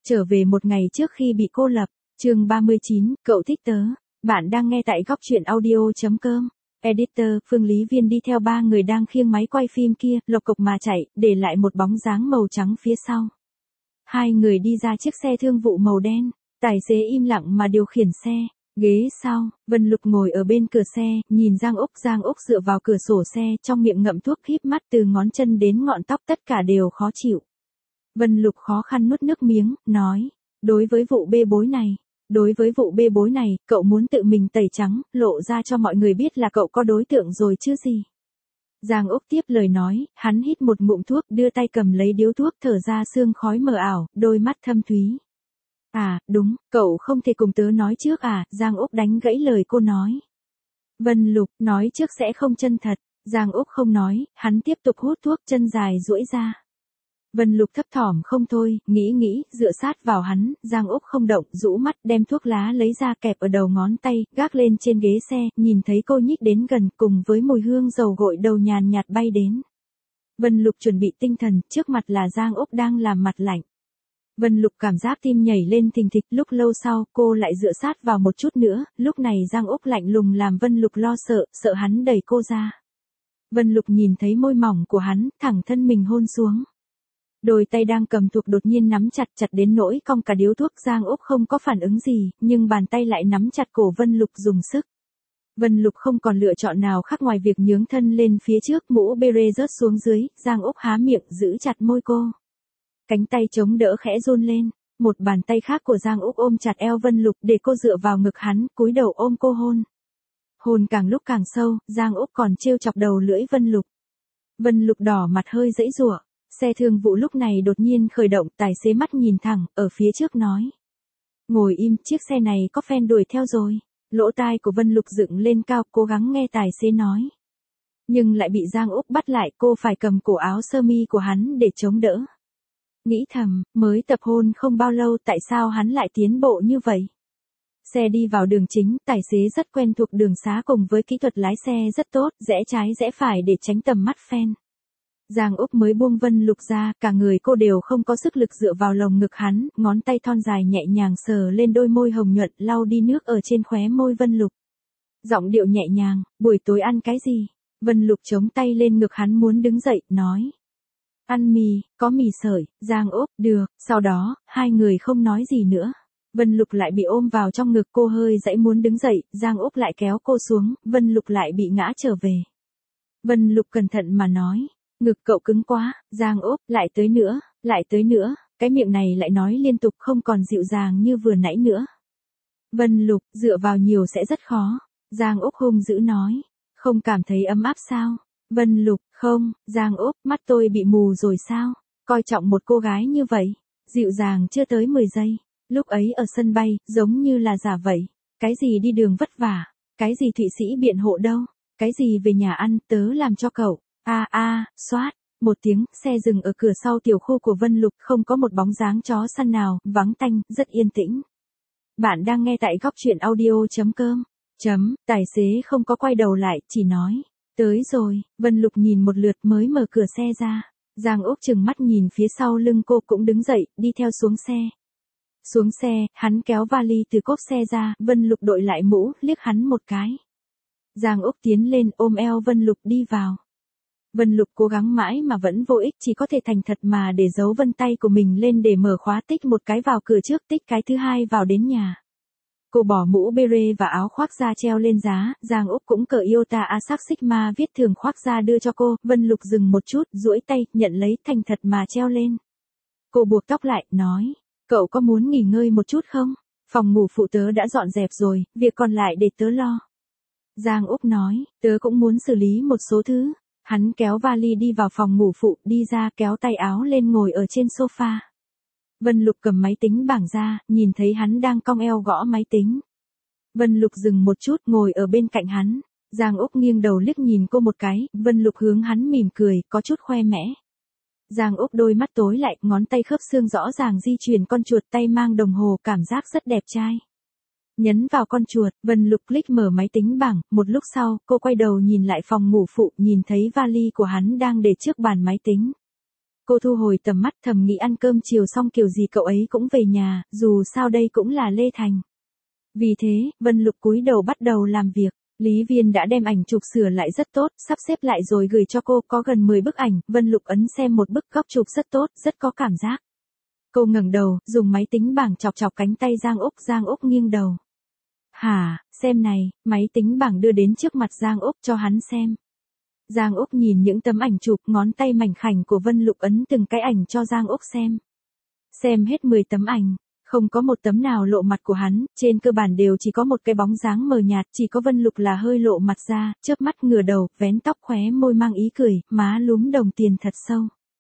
Trở về một ngày trước khi bị cô lập. Chương 39, cậu thích tớ. Bạn đang nghe tại góc truyện audio.com. Editor, Phương Lý Viên đi theo ba người đang khiêng máy quay phim kia, lộc cộc mà chạy, để lại một bóng dáng màu trắng phía sau. Hai người đi ra chiếc xe thương vụ màu đen, tài xế im lặng mà điều khiển xe. Ghế sau, Vân Lục ngồi ở bên cửa xe, nhìn Giang Úc dựa vào cửa sổ xe, trong miệng ngậm thuốc híp mắt từ ngón chân đến ngọn tóc tất cả đều khó chịu. Vân Lục khó khăn nuốt nước miếng, nói, đối với vụ bê bối này, cậu muốn tự mình tẩy trắng, lộ ra cho mọi người biết là cậu có đối tượng rồi chứ gì. Giang Úc tiếp lời nói, hắn hít một ngụm thuốc, đưa tay cầm lấy điếu thuốc, thở ra sương khói mờ ảo, đôi mắt thâm thúy. À, đúng, cậu không thể cùng tớ nói trước à, Giang Úc đánh gãy lời cô nói. Vân Lục, nói trước sẽ không chân thật. Giang Úc không nói, hắn tiếp tục hút thuốc, chân dài duỗi ra. Vân Lục thấp thỏm không thôi, nghĩ, dựa sát vào hắn, Giang Úc không động, rũ mắt, đem thuốc lá lấy ra kẹp ở đầu ngón tay, gác lên trên ghế xe, nhìn thấy cô nhích đến gần, cùng với mùi hương dầu gội đầu nhàn nhạt bay đến. Vân Lục chuẩn bị tinh thần, trước mặt là Giang Úc đang làm mặt lạnh. Vân Lục cảm giác tim nhảy lên thình thịch, lúc lâu sau, cô lại dựa sát vào một chút nữa, lúc này Giang Úc lạnh lùng làm Vân Lục lo sợ hắn đẩy cô ra. Vân Lục nhìn thấy môi mỏng của hắn, thẳng thân mình hôn xuống. Đôi tay đang cầm thuốc đột nhiên nắm chặt đến nỗi cong cả điếu thuốc. Giang Úc không có phản ứng gì, nhưng bàn tay lại nắm chặt cổ Vân Lục dùng sức. Vân Lục không còn lựa chọn nào khác ngoài việc nhướng thân lên phía trước, mũ beret rớt xuống dưới, Giang Úc há miệng giữ chặt môi cô. Cánh tay chống đỡ khẽ run lên, một bàn tay khác của Giang Úc ôm chặt eo Vân Lục để cô dựa vào ngực hắn, cúi đầu ôm cô hôn. Hôn càng lúc càng sâu, Giang Úc còn trêu chọc đầu lưỡi Vân Lục. Vân Lục đỏ mặt hơi giãy giụa. Xe thương vụ lúc này đột nhiên khởi động, tài xế mắt nhìn thẳng, ở phía trước nói. Ngồi im, chiếc xe này có fan đuổi theo rồi. Lỗ tai của Vân Lục dựng lên cao, cố gắng nghe tài xế nói. Nhưng lại bị Giang Úc bắt lại, cô phải cầm cổ áo sơ mi của hắn để chống đỡ. Nghĩ thầm, mới tập hôn không bao lâu tại sao hắn lại tiến bộ như vậy? Xe đi vào đường chính, tài xế rất quen thuộc đường xá cùng với kỹ thuật lái xe rất tốt, rẽ trái rẽ phải để tránh tầm mắt fan. Giang Úc mới buông Vân Lục ra, cả người cô đều không có sức lực dựa vào lồng ngực hắn, ngón tay thon dài nhẹ nhàng sờ lên đôi môi hồng nhuận, lau đi nước ở trên khóe môi Vân Lục. Giọng điệu nhẹ nhàng, buổi tối ăn cái gì? Vân Lục chống tay lên ngực hắn muốn đứng dậy, nói. Ăn mì, có mì sợi. Giang Úc, được. Sau đó, hai người không nói gì nữa. Vân Lục lại bị ôm vào trong ngực, cô hơi dãy muốn đứng dậy, Giang Úc lại kéo cô xuống, Vân Lục lại bị ngã trở về. Vân Lục cẩn thận mà nói. Ngực cậu cứng quá. Giang Úc, lại tới nữa, cái miệng này lại nói liên tục không còn dịu dàng như vừa nãy nữa. Vân Lục, dựa vào nhiều sẽ rất khó. Giang Úc hung dữ nói. Không cảm thấy ấm áp sao? Vân Lục, không. Giang Úc, mắt tôi bị mù rồi sao? Coi trọng một cô gái như vậy. Dịu dàng chưa tới 10 giây. Lúc ấy ở sân bay, giống như là giả vậy. Cái gì đi đường vất vả? Cái gì Thụy Sĩ biện hộ đâu? Cái gì về nhà ăn, tớ làm cho cậu. Xoát, một tiếng, xe dừng ở cửa sau tiểu khu của Vân Lục, không có một bóng dáng chó săn nào, vắng tanh, rất yên tĩnh. Bạn đang nghe tại góc truyện audio.com. Tài xế không có quay đầu lại, chỉ nói, tới rồi. Vân Lục nhìn một lượt mới mở cửa xe ra. Giang Úc chừng mắt nhìn phía sau lưng cô cũng đứng dậy, đi theo xuống xe. Xuống xe, hắn kéo vali từ cốp xe ra, Vân Lục đội lại mũ, liếc hắn một cái. Giang Úc tiến lên ôm eo Vân Lục đi vào. Vân Lục cố gắng mãi mà vẫn vô ích, chỉ có thể thành thật mà để giấu vân tay của mình lên để mở khóa, tích một cái vào cửa trước, tích cái thứ hai vào đến nhà. Cô bỏ mũ beret và áo khoác da treo lên giá, Giang Úc cũng cởi Iota Asac Sigma viết thường khoác da đưa cho cô, Vân Lục dừng một chút, duỗi tay, nhận lấy, thành thật mà treo lên. Cô buộc tóc lại, nói, cậu có muốn nghỉ ngơi một chút không? Phòng ngủ phụ tớ đã dọn dẹp rồi, việc còn lại để tớ lo. Giang Úc nói, tớ cũng muốn xử lý một số thứ. Hắn kéo vali đi vào phòng ngủ phụ, đi ra kéo tay áo lên ngồi ở trên sofa. Vân Lục cầm máy tính bảng ra, nhìn thấy hắn đang cong eo gõ máy tính. Vân Lục dừng một chút, ngồi ở bên cạnh hắn. Giang Úc nghiêng đầu liếc nhìn cô một cái, Vân Lục hướng hắn mỉm cười, có chút khoe mẽ. Giang Úc đôi mắt tối lại, ngón tay khớp xương rõ ràng di chuyển con chuột, tay mang đồng hồ, cảm giác rất đẹp trai. Nhấn vào con chuột, Vân Lục click mở máy tính bảng, một lúc sau, cô quay đầu nhìn lại phòng ngủ phụ, nhìn thấy vali của hắn đang để trước bàn máy tính. Cô thu hồi tầm mắt thầm nghĩ ăn cơm chiều xong kiểu gì cậu ấy cũng về nhà, dù sao đây cũng là Lê Thành. Vì thế, Vân Lục cúi đầu bắt đầu làm việc. Lý Viên đã đem ảnh chụp sửa lại rất tốt, sắp xếp lại rồi gửi cho cô, có gần 10 bức ảnh, Vân Lục ấn xem một bức góc chụp rất tốt, rất có cảm giác. Cô ngẩng đầu, dùng máy tính bảng chọc chọc cánh tay Giang Úc nghiêng đầu. Hả, xem này, máy tính bảng đưa đến trước mặt Giang Úc cho hắn xem. Giang Úc nhìn những tấm ảnh chụp, ngón tay mảnh khảnh của Vân Lục ấn từng cái ảnh cho Giang Úc xem. Xem hết 10 tấm ảnh, không có một tấm nào lộ mặt của hắn, trên cơ bản đều chỉ có một cái bóng dáng mờ nhạt, chỉ có Vân Lục là hơi lộ mặt ra, chớp mắt ngửa đầu, vén tóc khóe môi mang ý cười, má lúm đồng tiền thật sâu.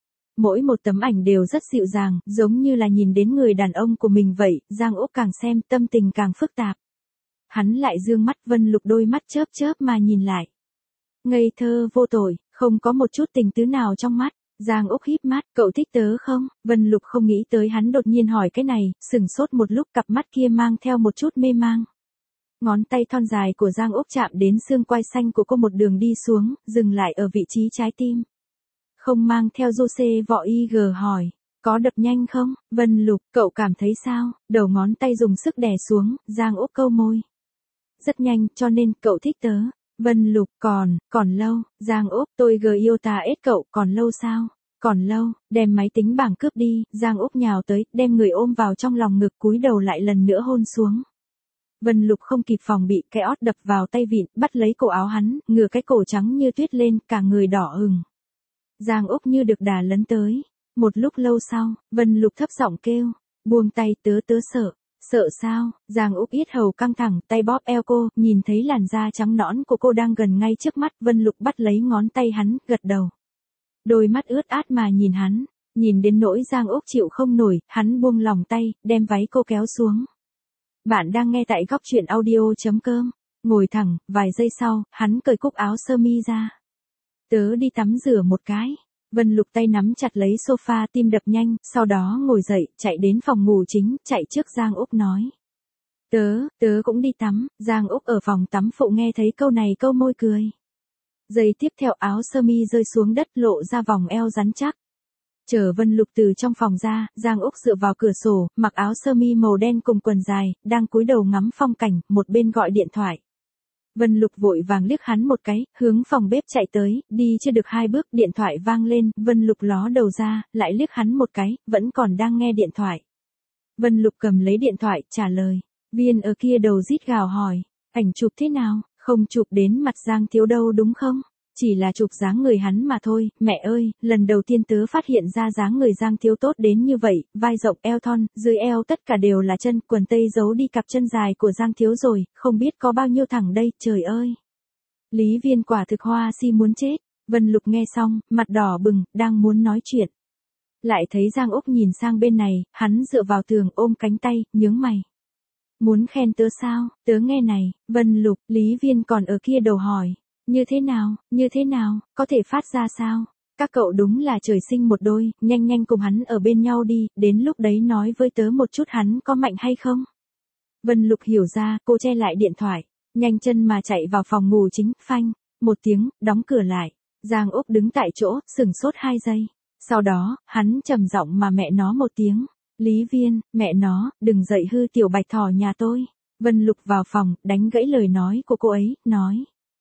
Mỗi một tấm ảnh đều rất dịu dàng, giống như là nhìn đến người đàn ông của mình vậy, Giang Úc càng xem tâm tình càng phức tạp. Hắn lại dương mắt, Vân Lục đôi mắt chớp chớp mà nhìn lại. Ngây thơ vô tội, không có một chút tình tứ nào trong mắt. Giang Úc híp mắt, cậu thích tớ không? Vân Lục không nghĩ tới hắn đột nhiên hỏi cái này, sửng sốt một lúc, cặp mắt kia mang theo một chút mê mang. Ngón tay thon dài của Giang Úc chạm đến xương quai xanh của cô một đường đi xuống, dừng lại ở vị trí trái tim. Không mang theo Jose vỏ IG hỏi, có đập nhanh không? Vân Lục, cậu cảm thấy sao? Đầu ngón tay dùng sức đè xuống, Giang Úc câu môi. Rất nhanh, cho nên cậu thích tớ. Vân Lục, còn lâu. Giang Úc, tôi yêu ta ết cậu, còn lâu sao? Còn lâu, đem máy tính bảng cướp đi. Giang Úc nhào tới, đem người ôm vào trong lòng ngực, cúi đầu lại lần nữa hôn xuống. Vân Lục không kịp phòng bị, cái ót đập vào tay vịn, bắt lấy cổ áo hắn, ngửa cái cổ trắng như tuyết lên, cả người đỏ ửng. Giang Úc như được đà lấn tới. Một lúc lâu sau, Vân Lục thấp giọng kêu, buông tay, tớ sợ. Sợ sao? Giang Úc yết hầu căng thẳng, tay bóp eo cô, nhìn thấy làn da trắng nõn của cô đang gần ngay trước mắt, Vân Lục bắt lấy ngón tay hắn, gật đầu. Đôi mắt ướt át mà nhìn hắn, nhìn đến nỗi Giang Úc chịu không nổi, hắn buông lòng tay, đem váy cô kéo xuống. Bạn đang nghe tại góc truyện audio.com. Ngồi thẳng, vài giây sau, hắn cởi cúc áo sơ mi ra. Tớ đi tắm rửa một cái. Vân Lục tay nắm chặt lấy sofa, tim đập nhanh, sau đó ngồi dậy, chạy đến phòng ngủ chính, chạy trước Giang Úc nói. Tớ cũng đi tắm. Giang Úc ở phòng tắm phụ nghe thấy câu này câu môi cười. Giây tiếp theo áo sơ mi rơi xuống đất, lộ ra vòng eo rắn chắc. Chờ Vân Lục từ trong phòng ra, Giang Úc dựa vào cửa sổ, mặc áo sơ mi màu đen cùng quần dài, đang cúi đầu ngắm phong cảnh, một bên gọi điện thoại. Vân Lục vội vàng liếc hắn một cái, hướng phòng bếp chạy tới, đi chưa được 2 bước, điện thoại vang lên, Vân Lục ló đầu ra, lại liếc hắn một cái, vẫn còn đang nghe điện thoại. Vân Lục cầm lấy điện thoại, trả lời. Viên ở kia đầu rít gào hỏi, ảnh chụp thế nào, không chụp đến mặt Giang Thiếu đâu đúng không? Chỉ là chụp dáng người hắn mà thôi, mẹ ơi, lần đầu tiên tớ phát hiện ra dáng người Giang Thiếu tốt đến như vậy, vai rộng eo thon, dưới eo tất cả đều là chân, quần tây giấu đi cặp chân dài của Giang Thiếu rồi, không biết có bao nhiêu thẳng đây, trời ơi. Lý Viên quả thực hoa si muốn chết. Vân Lục nghe xong, mặt đỏ bừng, đang muốn nói chuyện. Lại thấy Giang Úc nhìn sang bên này, hắn dựa vào tường ôm cánh tay, nhướng mày. Muốn khen tớ sao? Tớ nghe này. Vân Lục, Lý Viên còn ở kia đầu hỏi. Như thế nào, có thể phát ra sao? Các cậu đúng là trời sinh một đôi, nhanh cùng hắn ở bên nhau đi, đến lúc đấy nói với tớ một chút hắn có mạnh hay không? Vân Lục hiểu ra, cô che lại điện thoại, nhanh chân mà chạy vào phòng ngủ chính, phanh, một tiếng, đóng cửa lại. Giang Úc đứng tại chỗ, sửng sốt 2 giây. Sau đó, hắn trầm giọng mà mẹ nó một tiếng. Lý Viên, mẹ nó, đừng dậy hư tiểu bạch thỏ nhà tôi. Vân Lục vào phòng, đánh gãy lời nói của cô ấy, nói.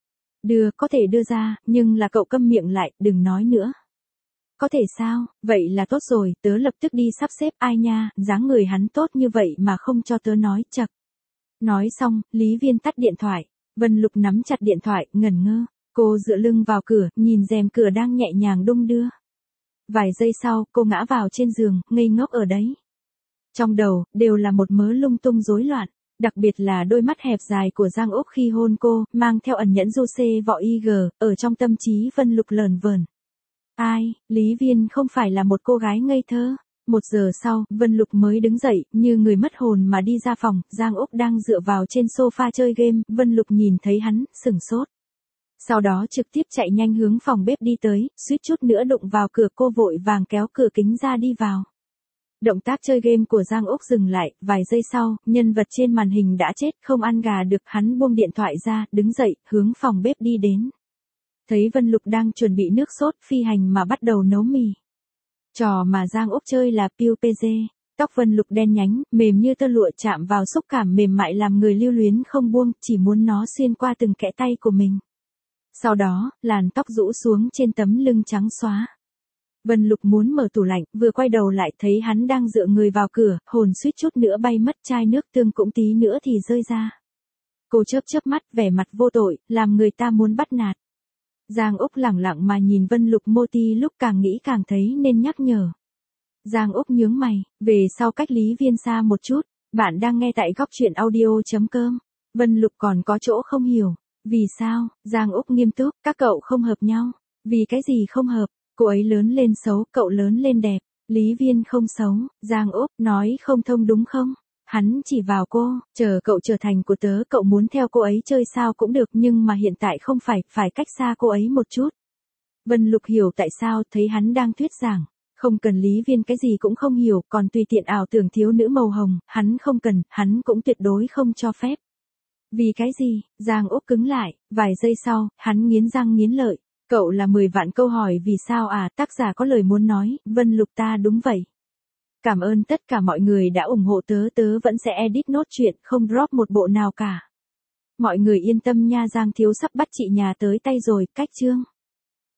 Có thể đưa ra, nhưng là cậu câm miệng lại, đừng nói nữa. Có thể sao, vậy là tốt rồi, tớ lập tức đi sắp xếp. Ai nha, dáng người hắn tốt như vậy mà không cho tớ nói, chật. Nói xong, Lý Viên tắt điện thoại. Vân Lục nắm chặt điện thoại, ngẩn ngơ. Cô dựa lưng vào cửa, nhìn rèm cửa đang nhẹ nhàng đung đưa. Vài giây sau, cô ngã vào trên giường, ngây ngốc ở đấy. Trong đầu, đều là một mớ lung tung rối loạn. Đặc biệt là đôi mắt hẹp dài của Giang Úc khi hôn cô, mang theo ẩn nhẫn Jose vỏ IG, ở trong tâm trí Vân Lục lờn vờn. Ai, Lý Viên không phải là một cô gái ngây thơ. 1 giờ sau, Vân Lục mới đứng dậy, như người mất hồn mà đi ra phòng, Giang Úc đang dựa vào trên sofa chơi game, Vân Lục nhìn thấy hắn, sửng sốt. Sau đó trực tiếp chạy nhanh hướng phòng bếp đi tới, suýt chút nữa đụng vào cửa, cô vội vàng kéo cửa kính ra đi vào. Động tác chơi game của Giang Úc dừng lại, vài giây sau, nhân vật trên màn hình đã chết, không ăn gà được, hắn buông điện thoại ra, đứng dậy, hướng phòng bếp đi đến. Thấy Vân Lục đang chuẩn bị nước sốt phi hành mà bắt đầu nấu mì. Trò mà Giang Úc chơi là PUBG. Tóc Vân Lục đen nhánh, mềm như tơ lụa chạm vào xúc cảm mềm mại làm người lưu luyến không buông, chỉ muốn nó xuyên qua từng kẽ tay của mình. Sau đó, làn tóc rũ xuống trên tấm lưng trắng xóa. Vân Lục muốn mở tủ lạnh, vừa quay đầu lại thấy hắn đang dựa người vào cửa, hồn suýt chút nữa bay mất, chai nước tương cũng tí nữa thì rơi ra. Cô chớp mắt vẻ mặt vô tội, làm người ta muốn bắt nạt. Giang Úc lẳng lặng mà nhìn Vân Lục mô ti lúc càng nghĩ càng thấy nên nhắc nhở. Giang Úc nhướng mày, về sau cách Lý Viên xa một chút, bạn đang nghe tại góc truyện audio.com. Vân Lục còn có chỗ không hiểu. Vì sao? Giang Úc nghiêm túc, các cậu không hợp nhau. Vì cái gì không hợp? Cô ấy lớn lên xấu, cậu lớn lên đẹp. Lý Viên không xấu, Giang Úc nói không thông đúng không? Hắn chỉ vào cô, chờ cậu trở thành của tớ, cậu muốn theo cô ấy chơi sao cũng được nhưng mà hiện tại không phải cách xa cô ấy một chút. Vân Lục hiểu tại sao, thấy hắn đang thuyết giảng. Không cần Lý Viên cái gì cũng không hiểu, còn tùy tiện ảo tưởng thiếu nữ màu hồng, hắn không cần, hắn cũng tuyệt đối không cho phép. Vì cái gì? Giang Úc cứng lại, vài giây sau, hắn nghiến răng nghiến lợi. Cậu là 10 vạn câu hỏi vì sao à, tác giả có lời muốn nói, Vân Lục ta đúng vậy. Cảm ơn tất cả mọi người đã ủng hộ tớ vẫn sẽ edit nốt chuyện, không drop một bộ nào cả. Mọi người yên tâm nha, Giang Thiếu sắp bắt chị nhà tới tay rồi, cách chương.